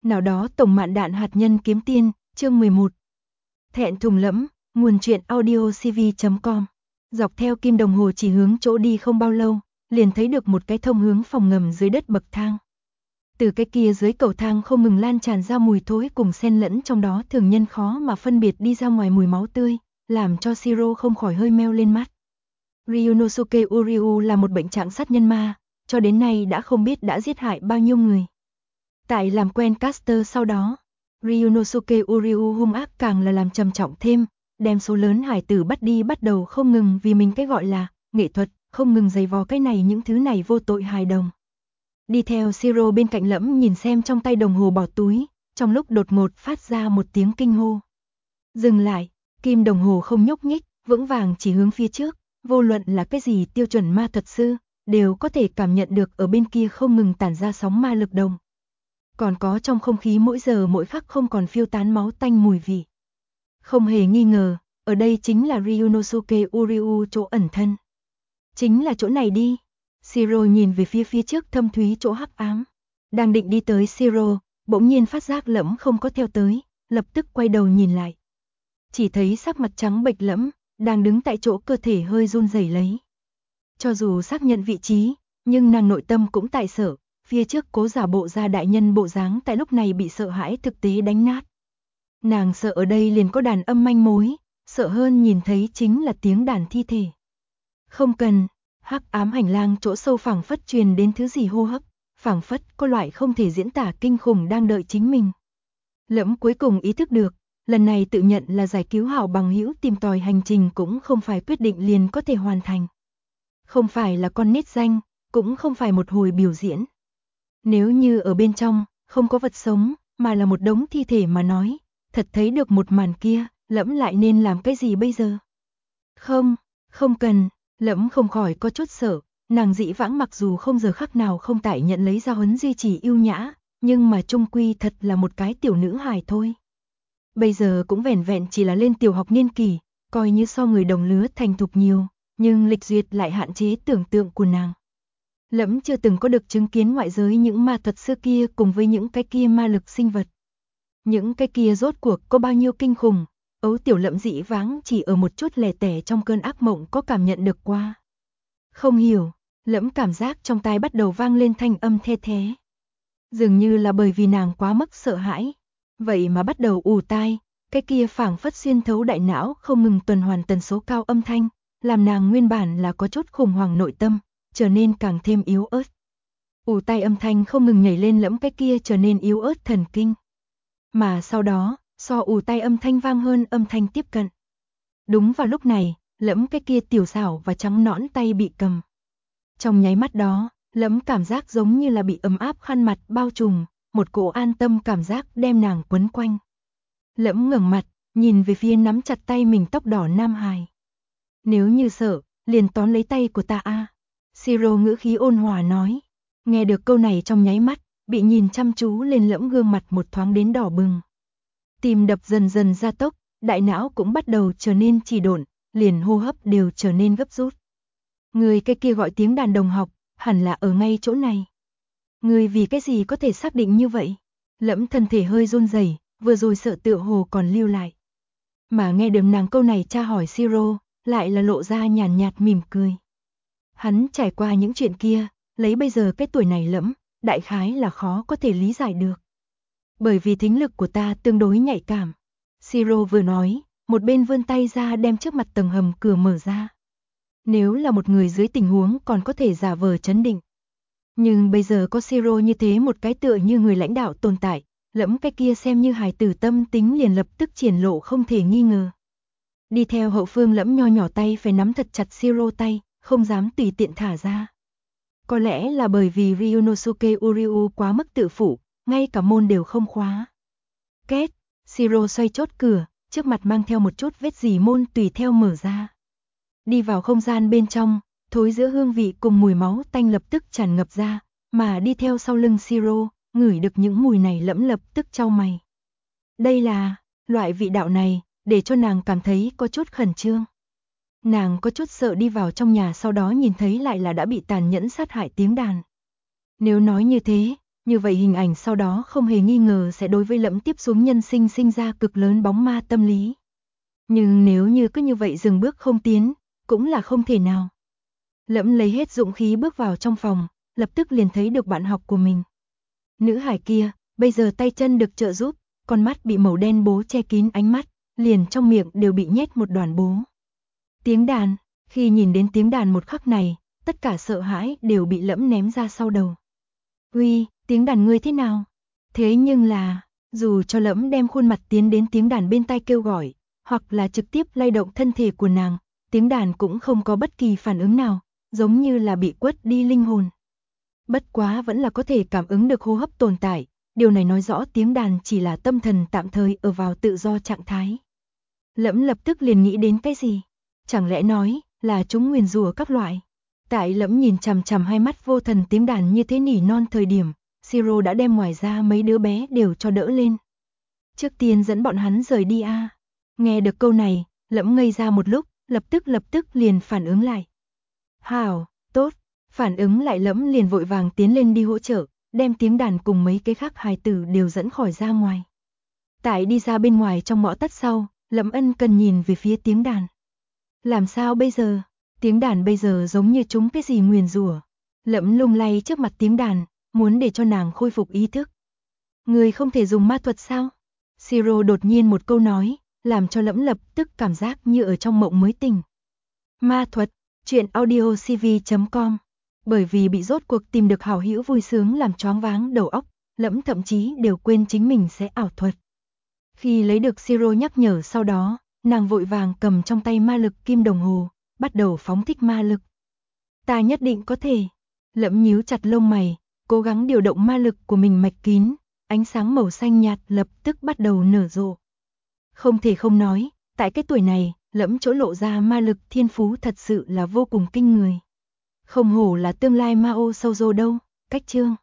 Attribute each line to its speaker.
Speaker 1: Nào đó tổng mạn đạn hạt nhân kiếm tiên, chương 11. Thẹn thùng lẫm, nguồn truyện audio cv.com. Dọc theo kim đồng hồ chỉ hướng chỗ đi không bao lâu, liền thấy được một cái thông hướng phòng ngầm dưới đất bậc thang. Từ cái kia dưới cầu thang không ngừng lan tràn ra mùi thối cùng xen lẫn trong đó thường nhân khó mà phân biệt đi ra ngoài mùi máu tươi, làm cho Shiro không khỏi hơi meo lên mắt. Ryunosuke Uryu là một bệnh trạng sát nhân ma, cho đến nay đã không biết đã giết hại bao nhiêu người. Tại làm quen Caster sau đó, Ryunosuke Uryu hung ác càng là làm trầm trọng thêm, đem số lớn hải tử bắt đi bắt đầu không ngừng vì mình cái gọi là nghệ thuật, không ngừng giày vò cái này những thứ này vô tội hài đồng. Đi theo Shiro bên cạnh lẫm nhìn xem trong tay đồng hồ bỏ túi, trong lúc đột ngột phát ra một tiếng kinh hô. Dừng lại, kim đồng hồ không nhúc nhích, vững vàng chỉ hướng phía trước, vô luận là cái gì tiêu chuẩn ma thuật sư, đều có thể cảm nhận được ở bên kia không ngừng tản ra sóng ma lực đồng. Còn có trong không khí mỗi giờ mỗi khắc không còn phiêu tán máu tanh mùi vị. Không hề nghi ngờ, ở đây chính là Ryunosuke Uryu chỗ ẩn thân. Chính là chỗ này đi. Shiro nhìn về phía trước thâm thúy chỗ hắc ám. Đang định đi tới Shiro, bỗng nhiên phát giác lẫm không có theo tới, lập tức quay đầu nhìn lại. Chỉ thấy sắc mặt trắng bệch lẫm, đang đứng tại chỗ cơ thể hơi run rẩy lấy. Cho dù xác nhận vị trí, nhưng nàng nội tâm cũng tại sợ, phía trước cố giả bộ ra đại nhân bộ dáng tại lúc này bị sợ hãi thực tế đánh nát. Nàng sợ ở đây liền có đàn âm manh mối, sợ hơn nhìn thấy chính là tiếng đàn thi thể. Không cần, hắc ám hành lang chỗ sâu phảng phất truyền đến thứ gì hô hấp, phảng phất có loại không thể diễn tả kinh khủng đang đợi chính mình. Lẫm cuối cùng ý thức được, lần này tự nhận là giải cứu hảo bằng hữu tìm tòi hành trình cũng không phải quyết định liền có thể hoàn thành. Không phải là con nít danh, cũng không phải một hồi biểu diễn. Nếu như ở bên trong, không có vật sống, mà là một đống thi thể mà nói, thật thấy được một màn kia, lẫm lại nên làm cái gì bây giờ? Không cần, lẫm không khỏi có chút sợ, nàng dĩ vãng mặc dù không giờ khắc nào không tại nhận lấy giáo huấn duy trì yêu nhã, nhưng mà chung quy thật là một cái tiểu nữ hài thôi. Bây giờ cũng vẻn vẹn chỉ là lên tiểu học niên kỳ, coi như so người đồng lứa thành thục nhiều, nhưng lịch duyệt lại hạn chế tưởng tượng của nàng. Lẫm chưa từng có được chứng kiến ngoại giới những ma thuật sư kia cùng với những cái kia ma lực sinh vật. Những cái kia rốt cuộc có bao nhiêu kinh khủng, ấu tiểu lẫm dĩ vãng chỉ ở một chút lẻ tẻ trong cơn ác mộng có cảm nhận được qua. Không hiểu, lẫm cảm giác trong tai bắt đầu vang lên thanh âm the thé. Dường như là bởi vì nàng quá mức sợ hãi, vậy mà bắt đầu ù tai, cái kia phảng phất xuyên thấu đại não không ngừng tuần hoàn tần số cao âm thanh, làm nàng nguyên bản là có chút khủng hoảng nội tâm, trở nên càng thêm yếu ớt. Ù tai âm thanh không ngừng nhảy lên lẫm cái kia trở nên yếu ớt thần kinh. Mà sau đó, so ù tai âm thanh vang hơn âm thanh tiếp cận. Đúng vào lúc này, lẫm cái kia tiểu xảo và trắng nõn tay bị cầm. Trong nháy mắt đó, lẫm cảm giác giống như là bị ấm áp khăn mặt bao trùm, một cỗ an tâm cảm giác đem nàng quấn quanh. Lẫm ngẩng mặt, nhìn về phía nắm chặt tay mình tóc đỏ nam hài. Nếu như sợ, liền tóm lấy tay của ta a. Shiro ngữ khí ôn hòa nói. Nghe được câu này trong nháy mắt, bị nhìn chăm chú lên lẫm gương mặt một thoáng đến đỏ bừng. Tim đập dần dần gia tốc, đại não cũng bắt đầu trở nên trì độn, liền hô hấp đều trở nên gấp rút. Người cái kia gọi tiếng đàn đồng học, hẳn là ở ngay chỗ này. Người vì cái gì có thể xác định như vậy? Lẫm thân thể hơi run rẩy, vừa rồi sợ tựa hồ còn lưu lại. Mà nghe được nàng câu này tra hỏi Shiro, lại là lộ ra nhàn nhạt mỉm cười. Hắn trải qua những chuyện kia, lấy bây giờ cái tuổi này lẫm, đại khái là khó có thể lý giải được. Bởi vì thính lực của ta tương đối nhạy cảm. Shiro vừa nói, một bên vươn tay ra đem trước mặt tầng hầm cửa mở ra. Nếu là một người dưới tình huống còn có thể giả vờ trấn định. Nhưng bây giờ có Shiro như thế một cái tựa như người lãnh đạo tồn tại, lẫm cái kia xem như hài tử tâm tính liền lập tức triển lộ không thể nghi ngờ. Đi theo hậu phương lẫm nho nhỏ tay phải nắm thật chặt Shiro tay, không dám tùy tiện thả ra. Có lẽ là bởi vì Ryunosuke Uryu quá mức tự phụ, ngay cả môn đều không khóa. Két, Shiro xoay chốt cửa, trước mặt mang theo một chút vết dỉ môn tùy theo mở ra. Đi vào không gian bên trong, thối giữa hương vị cùng mùi máu tanh lập tức tràn ngập ra, mà đi theo sau lưng Shiro, ngửi được những mùi này lẫm lập tức chau mày. Đây là, loại vị đạo này, để cho nàng cảm thấy có chút khẩn trương. Nàng có chút sợ đi vào trong nhà sau đó nhìn thấy lại là đã bị tàn nhẫn sát hại tiếng đàn. Nếu nói như thế, như vậy hình ảnh sau đó không hề nghi ngờ sẽ đối với Lẫm tiếp xuống nhân sinh sinh ra cực lớn bóng ma tâm lý. Nhưng nếu như cứ như vậy dừng bước không tiến, cũng là không thể nào. Lẫm lấy hết dũng khí bước vào trong phòng, lập tức liền thấy được bạn học của mình. Nữ hải kia, bây giờ tay chân được trợ giúp, con mắt bị màu đen bố che kín ánh mắt, liền trong miệng đều bị nhét một đoàn bố. Tiếng đàn, khi nhìn đến tiếng đàn một khắc này, tất cả sợ hãi đều bị Lẫm ném ra sau đầu. Uy, tiếng đàn ngươi thế nào? Thế nhưng là, dù cho Lẫm đem khuôn mặt tiến đến tiếng đàn bên tai kêu gọi, hoặc là trực tiếp lay động thân thể của nàng, tiếng đàn cũng không có bất kỳ phản ứng nào, giống như là bị quất đi linh hồn. Bất quá vẫn là có thể cảm ứng được hô hấp tồn tại, điều này nói rõ tiếng đàn chỉ là tâm thần tạm thời ở vào tự do trạng thái. Lẫm lập tức liền nghĩ đến cái gì? Chẳng lẽ nói là chúng nguyền rủa các loại? Tại Lẫm nhìn chằm chằm hai mắt vô thần tiếng đàn như thế nỉ non thời điểm, Siro đã đem ngoài ra mấy đứa bé đều cho đỡ lên. Trước tiên dẫn bọn hắn rời đi a. Nghe được câu này, Lẫm ngây ra một lúc, lập tức liền phản ứng lại. Hảo, tốt, phản ứng lại Lẫm liền vội vàng tiến lên đi hỗ trợ, đem tiếng đàn cùng mấy cái khác hài tử đều dẫn khỏi ra ngoài. Tại đi ra bên ngoài trong ngõ tắt sau, Lẫm ân cần nhìn về phía tiếng đàn. Làm sao bây giờ? Tiếng đàn bây giờ giống như trúng cái gì nguyền rủa. Lẫm lung lay trước mặt tiếng đàn, muốn để cho nàng khôi phục ý thức. Người không thể dùng ma thuật sao? Siro đột nhiên một câu nói, làm cho Lẫm lập tức cảm giác như ở trong mộng mới tỉnh. Ma thuật, truyện audiocv.com. Bởi vì bị rốt cuộc tìm được hảo hữu vui sướng làm choáng váng đầu óc, Lẫm thậm chí đều quên chính mình sẽ ảo thuật. Khi lấy được Siro nhắc nhở sau đó, nàng vội vàng cầm trong tay ma lực kim đồng hồ, bắt đầu phóng thích ma lực. Ta nhất định có thể. Lẫm nhíu chặt lông mày, cố gắng điều động ma lực của mình mạch kín, ánh sáng màu xanh nhạt lập tức bắt đầu nở rộ. Không thể không nói, tại cái tuổi này, Lẫm chỗ lộ ra ma lực thiên phú thật sự là vô cùng kinh người. Không hổ là tương lai Mao Shoujo đâu, cách chương.